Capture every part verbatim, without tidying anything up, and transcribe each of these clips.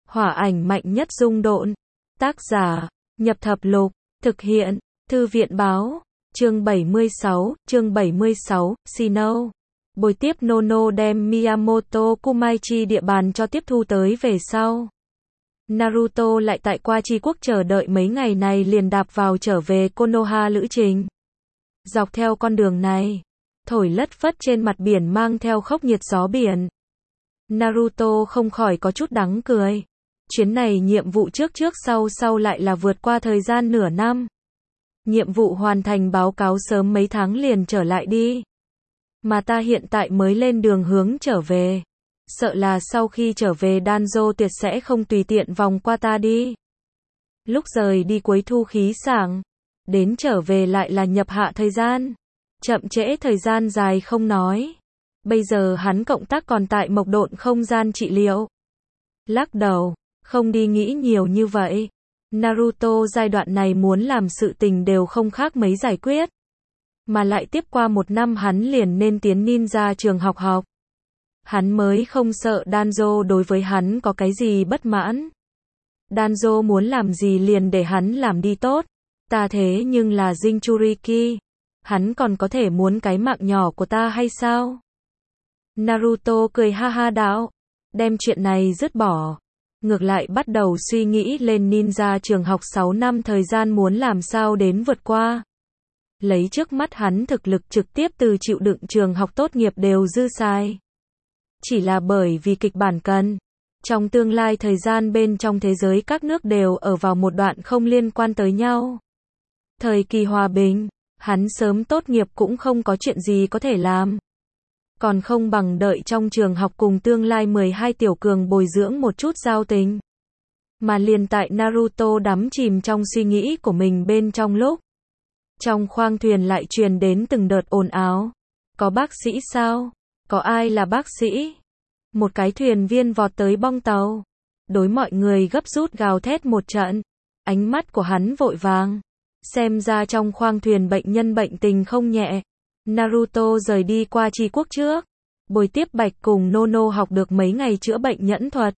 Hỏa ảnh mạnh nhất dung độn. Tác giả, Nhập Thập Lục. Thực hiện, Thư viện báo. Chương bảy mươi sáu, chương bảy mươi sáu, Sinnoh. Buổi tiếp Nono đem Miyamoto Kumaichi địa bàn cho tiếp thu tới về sau. Naruto lại tại Qua Chi Quốc chờ đợi mấy ngày này liền đạp vào trở về Konoha lữ trình. Dọc theo con đường này, thổi lất phất trên mặt biển mang theo khốc nhiệt gió biển. Naruto không khỏi có chút đắng cười. Chuyến này nhiệm vụ trước trước sau sau lại là vượt qua thời gian nửa năm. Nhiệm vụ hoàn thành báo cáo sớm mấy tháng liền trở lại đi. Mà ta hiện tại mới lên đường hướng trở về. Sợ là sau khi trở về Danzo tuyệt sẽ không tùy tiện vòng qua ta đi. Lúc rời đi cuối thu khí sảng. Đến trở về lại là nhập hạ thời gian. Chậm trễ thời gian dài không nói. Bây giờ hắn cộng tác còn tại mộc độn không gian trị liệu. Lắc đầu, không đi nghĩ nhiều như vậy. Naruto giai đoạn này muốn làm sự tình đều không khác mấy giải quyết. Mà lại tiếp qua một năm hắn liền nên tiến ninja trường học học. Hắn mới không sợ Danzo đối với hắn có cái gì bất mãn. Danzo muốn làm gì liền để hắn làm đi tốt. Ta thế nhưng là Jinchuriki. Hắn còn có thể muốn cái mạng nhỏ của ta hay sao? Naruto cười ha ha đạo. Đem chuyện này dứt bỏ. Ngược lại bắt đầu suy nghĩ lên ninja trường học sáu năm thời gian muốn làm sao đến vượt qua. Lấy trước mắt hắn thực lực trực tiếp từ chịu đựng trường học tốt nghiệp đều dư xài. Chỉ là bởi vì kịch bản cần. Trong tương lai thời gian bên trong thế giới các nước đều ở vào một đoạn không liên quan tới nhau. Thời kỳ hòa bình, hắn sớm tốt nghiệp cũng không có chuyện gì có thể làm. Còn không bằng đợi trong trường học cùng tương lai mười hai tiểu cường bồi dưỡng một chút giao tình. Mà liền tại Naruto đắm chìm trong suy nghĩ của mình bên trong lúc. Trong khoang thuyền lại truyền đến từng đợt ồn ào. Có bác sĩ sao? Có ai là bác sĩ? Một cái thuyền viên vọt tới bong tàu. Đối mọi người gấp rút gào thét một trận. Ánh mắt của hắn vội vàng. Xem ra trong khoang thuyền bệnh nhân bệnh tình không nhẹ. Naruto rời đi Qua Chi Quốc trước. Bồi tiếp Bạch cùng Nono học được mấy ngày chữa bệnh nhẫn thuật.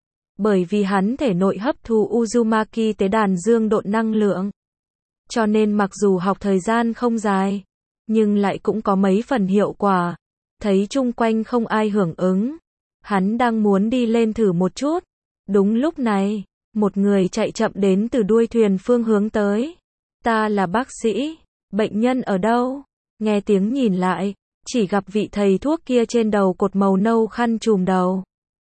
Bởi vì hắn thể nội hấp thu Uzumaki tế đàn dương độn năng lượng. Cho nên mặc dù học thời gian không dài, nhưng lại cũng có mấy phần hiệu quả. Thấy chung quanh không ai hưởng ứng. Hắn đang muốn đi lên thử một chút. Đúng lúc này, một người chạy chậm đến từ đuôi thuyền phương hướng tới. Ta là bác sĩ. Bệnh nhân ở đâu? Nghe tiếng nhìn lại, chỉ gặp vị thầy thuốc kia trên đầu cột màu nâu khăn trùm đầu.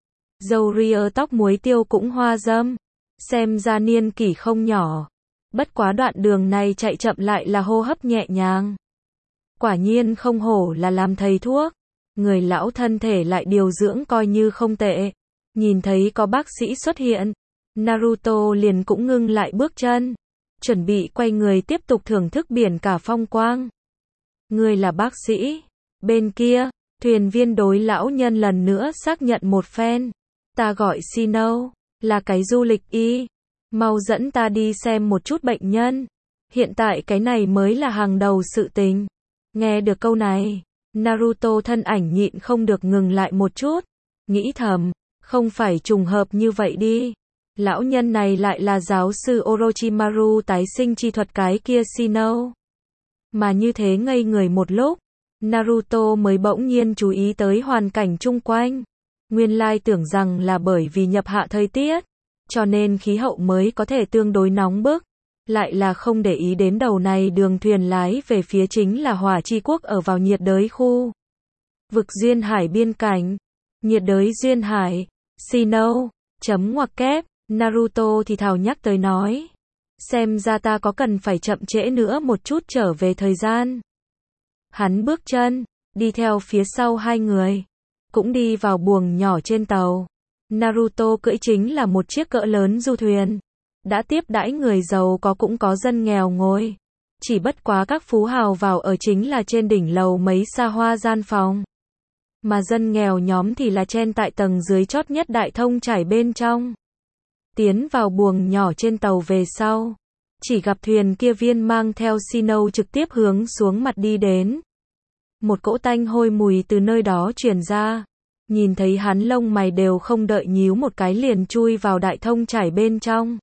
Râu ria tóc muối tiêu cũng hoa râm. Xem ra niên kỷ không nhỏ. Bất quá đoạn đường này chạy chậm lại là hô hấp nhẹ nhàng. Quả nhiên không hổ là làm thầy thuốc. Người lão thân thể lại điều dưỡng coi như không tệ. Nhìn thấy có bác sĩ xuất hiện. Naruto liền cũng ngưng lại bước chân. Chuẩn bị quay người tiếp tục thưởng thức biển cả phong quang. Người là bác sĩ. Bên kia, thuyền viên đối lão nhân lần nữa xác nhận một phen. Ta gọi Sinnoh, là cái du lịch y. Mau dẫn ta đi xem một chút bệnh nhân. Hiện tại cái này mới là hàng đầu sự tình. Nghe được câu này, Naruto thân ảnh nhịn không được ngừng lại một chút. Nghĩ thầm, không phải trùng hợp như vậy đi. Lão nhân này lại là giáo sư Orochimaru tái sinh chi thuật cái kia Sinnoh. Mà như thế ngây người một lúc, Naruto mới bỗng nhiên chú ý tới hoàn cảnh chung quanh. Nguyên lai tưởng rằng là bởi vì nhập hạ thời tiết, cho nên khí hậu mới có thể tương đối nóng bức. Lại là không để ý đến đầu này đường thuyền lái về phía chính là Hỏa Chi Quốc ở vào nhiệt đới khu. Vực duyên hải biên cảnh. Nhiệt đới duyên hải. Sinnoh. Chấm ngoặc kép. Naruto thì thào nhắc tới nói. Xem ra ta có cần phải chậm trễ nữa một chút trở về thời gian. Hắn bước chân, đi theo phía sau hai người. Cũng đi vào buồng nhỏ trên tàu. Naruto cưỡi chính là một chiếc cỡ lớn du thuyền. Đã tiếp đãi người giàu có cũng có dân nghèo ngồi. Chỉ bất quá các phú hào vào ở chính là trên đỉnh lầu mấy xa hoa gian phòng. Mà dân nghèo nhóm thì là chen tại tầng dưới chót nhất đại thông trải bên trong. Tiến vào buồng nhỏ trên tàu về sau. Chỉ gặp thuyền kia viên mang theo Sinnoh trực tiếp hướng xuống mặt đi đến. Một cỗ tanh hôi mùi từ nơi đó truyền ra. Nhìn thấy hắn lông mày đều không đợi nhíu một cái liền chui vào đại thông chảy bên trong.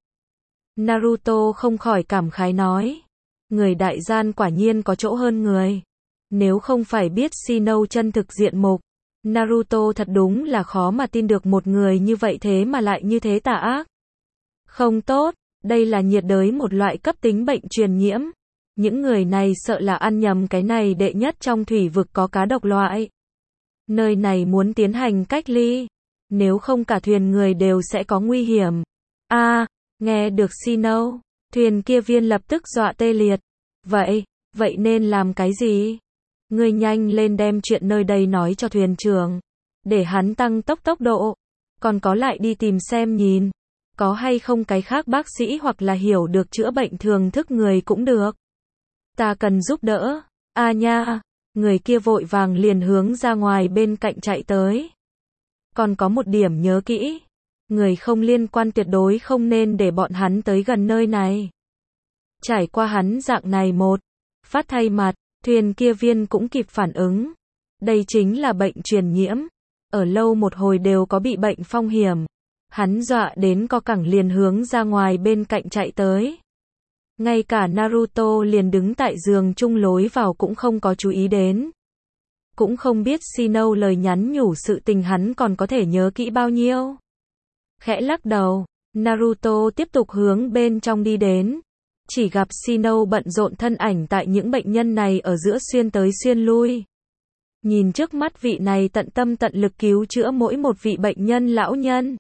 Naruto không khỏi cảm khái nói. Người đại gian quả nhiên có chỗ hơn người. Nếu không phải biết Shino chân thực diện mục, Naruto thật đúng là khó mà tin được một người như vậy thế mà lại như thế tà ác. Không tốt, đây là nhiệt đới một loại cấp tính bệnh truyền nhiễm. Những người này sợ là ăn nhầm cái này đệ nhất trong thủy vực có cá độc loại. Nơi này muốn tiến hành cách ly, nếu không cả thuyền người đều sẽ có nguy hiểm. A, à, nghe được Shino, thuyền kia viên lập tức dọa tê liệt. Vậy, vậy nên làm cái gì? Ngươi nhanh lên đem chuyện nơi đây nói cho thuyền trưởng, để hắn tăng tốc tốc độ, còn có lại đi tìm xem nhìn, có hay không cái khác bác sĩ hoặc là hiểu được chữa bệnh thường thức người cũng được. Ta cần giúp đỡ. A à nha, người kia vội vàng liền hướng ra ngoài bên cạnh chạy tới. Còn có một điểm nhớ kỹ, người không liên quan tuyệt đối không nên để bọn hắn tới gần nơi này. Trải qua hắn dạng này một phát thay mặt, thuyền kia viên cũng kịp phản ứng. Đây chính là bệnh truyền nhiễm, ở lâu một hồi đều có bị bệnh phong hiểm. Hắn dọa đến co cẳng liền hướng ra ngoài bên cạnh chạy tới. Ngay cả Naruto liền đứng tại giường chung lối vào cũng không có chú ý đến. Cũng không biết Shino lời nhắn nhủ sự tình hắn còn có thể nhớ kỹ bao nhiêu. Khẽ lắc đầu, Naruto tiếp tục hướng bên trong đi đến. Chỉ gặp Shino bận rộn thân ảnh tại những bệnh nhân này ở giữa xuyên tới xuyên lui. Nhìn trước mắt vị này tận tâm tận lực cứu chữa mỗi một vị bệnh nhân lão nhân.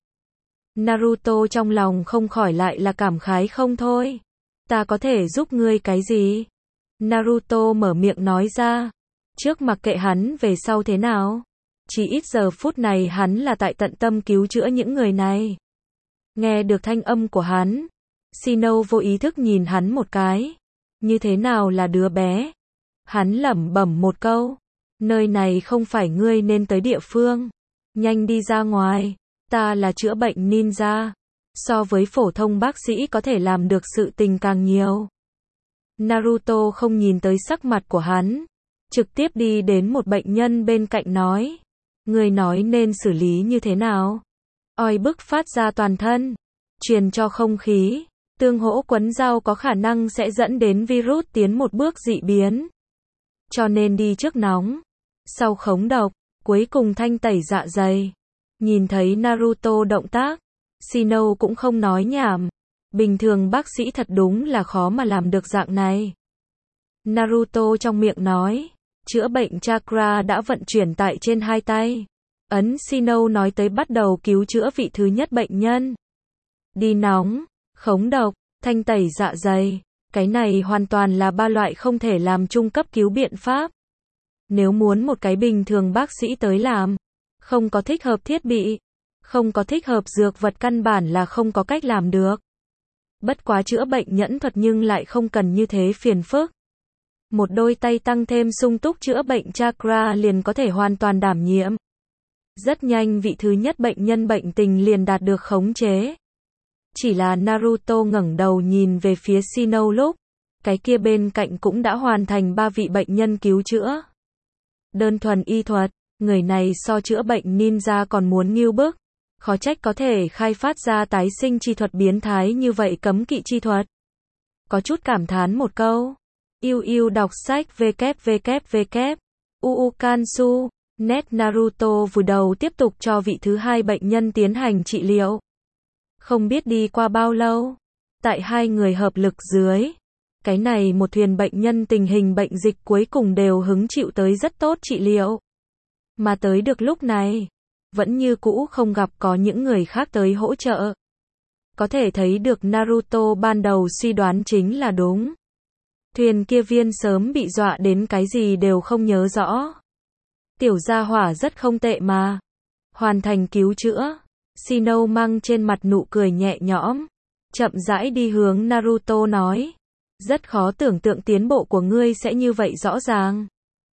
Naruto trong lòng không khỏi lại là cảm khái không thôi. Ta có thể giúp ngươi cái gì? Naruto mở miệng nói ra. Trước mặc kệ hắn về sau thế nào. Chỉ ít giờ phút này hắn là tại tận tâm cứu chữa những người này. Nghe được thanh âm của hắn, Shino vô ý thức nhìn hắn một cái. Như thế nào là đứa bé? Hắn lẩm bẩm một câu. Nơi này không phải ngươi nên tới địa phương. Nhanh đi ra ngoài. Ta là chữa bệnh ninja. So với phổ thông bác sĩ có thể làm được sự tình càng nhiều. Naruto không nhìn tới sắc mặt của hắn. Trực tiếp đi đến một bệnh nhân bên cạnh nói. Người nói nên xử lý như thế nào? Oi bức phát ra toàn thân. Truyền cho không khí. Tương hỗ quấn dao có khả năng sẽ dẫn đến virus tiến một bước dị biến. Cho nên đi trước nóng. Sau khống độc. Cuối cùng thanh tẩy dạ dày. Nhìn thấy Naruto động tác. Shino cũng không nói nhảm. Bình thường bác sĩ thật đúng là khó mà làm được dạng này. Naruto trong miệng nói. Chữa bệnh chakra đã vận chuyển tại trên hai tay. Ấn Shino nói tới bắt đầu cứu chữa vị thứ nhất bệnh nhân. Đi nóng, khống độc, thanh tẩy dạ dày. Cái này hoàn toàn là ba loại không thể làm trung cấp cứu biện pháp. Nếu muốn một cái bình thường bác sĩ tới làm, không có thích hợp thiết bị, không có thích hợp dược vật căn bản là không có cách làm được. Bất quá chữa bệnh nhẫn thuật nhưng lại không cần như thế phiền phức. Một đôi tay tăng thêm sung túc chữa bệnh chakra liền có thể hoàn toàn đảm nhiệm. Rất nhanh vị thứ nhất bệnh nhân bệnh tình liền đạt được khống chế. Chỉ là Naruto ngẩng đầu nhìn về phía Shino lúc, cái kia bên cạnh cũng đã hoàn thành ba vị bệnh nhân cứu chữa. Đơn thuần y thuật, người này so chữa bệnh ninja còn muốn ngưu bức. Khó trách có thể khai phát ra tái sinh chi thuật biến thái như vậy cấm kỵ chi thuật. Có chút cảm thán một câu. Yêu yêu đọc sách www. Uukansu. Net Naruto vùi đầu tiếp tục cho vị thứ hai bệnh nhân tiến hành trị liệu. Không biết đi qua bao lâu. Tại hai người hợp lực dưới. Cái này một thuyền bệnh nhân tình hình bệnh dịch cuối cùng đều hứng chịu tới rất tốt trị liệu. Mà tới được lúc này. Vẫn như cũ không gặp có những người khác tới hỗ trợ. Có thể thấy được Naruto ban đầu suy đoán chính là đúng. Thuyền kia viên sớm bị dọa đến cái gì đều không nhớ rõ. Tiểu gia hỏa rất không tệ mà. Hoàn thành cứu chữa. Shino mang trên mặt nụ cười nhẹ nhõm. Chậm rãi đi hướng Naruto nói. Rất khó tưởng tượng tiến bộ của ngươi sẽ như vậy rõ ràng.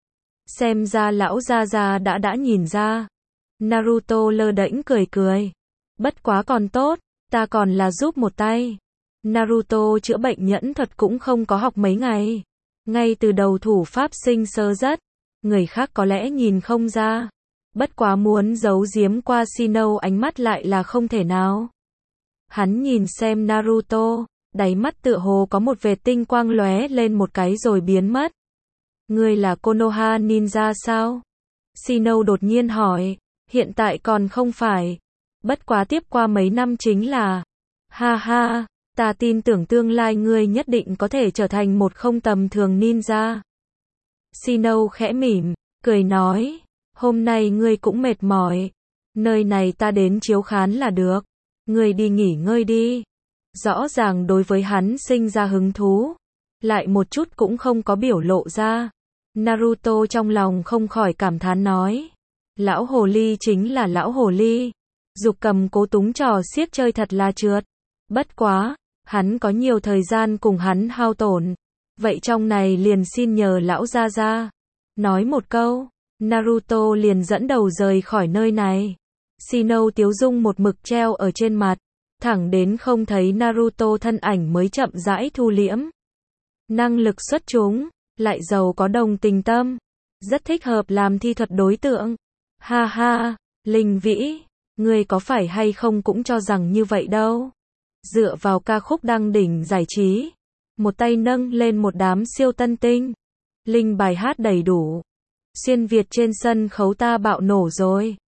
Xem ra lão gia gia đã đã nhìn ra. Naruto lơ đễnh cười cười. Bất quá còn tốt, ta còn là giúp một tay. Naruto chữa bệnh nhẫn thuật cũng không có học mấy ngày. Ngay từ đầu thủ pháp sinh sơ rất. Người khác có lẽ nhìn không ra. Bất quá muốn giấu giếm qua Shino ánh mắt lại là không thể nào. Hắn nhìn xem Naruto, đáy mắt tựa hồ có một vệt tinh quang lóe lên một cái rồi biến mất. Ngươi là Konoha Ninja sao? Shino đột nhiên hỏi, hiện tại còn không phải. Bất quá tiếp qua mấy năm chính là. Ha ha, ta tin tưởng tương lai ngươi nhất định có thể trở thành một không tầm thường ninja. Shino khẽ mỉm, cười nói, hôm nay ngươi cũng mệt mỏi. Nơi này ta đến chiếu khán là được. Ngươi đi nghỉ ngơi đi. Rõ ràng đối với hắn sinh ra hứng thú. Lại một chút cũng không có biểu lộ ra. Naruto trong lòng không khỏi cảm thán nói. Lão hồ ly chính là lão hồ ly. Dục cầm cố túng trò xiếc chơi thật là trượt. Bất quá, hắn có nhiều thời gian cùng hắn hao tổn. Vậy trong này liền xin nhờ lão gia gia. Nói một câu, Naruto liền dẫn đầu rời khỏi nơi này. Shino tiếu dung một mực treo ở trên mặt. Thẳng đến không thấy Naruto thân ảnh mới chậm rãi thu liễm. Năng lực xuất chúng, lại giàu có đồng tình tâm. Rất thích hợp làm thi thuật đối tượng. Ha ha, Linh Vĩ, ngươi có phải hay không cũng cho rằng như vậy đâu. Dựa vào ca khúc đăng đỉnh giải trí. Một tay nâng lên một đám siêu tân tinh. Linh bài hát đầy đủ. Xuyên Việt trên sân khấu ta bạo nổ rồi.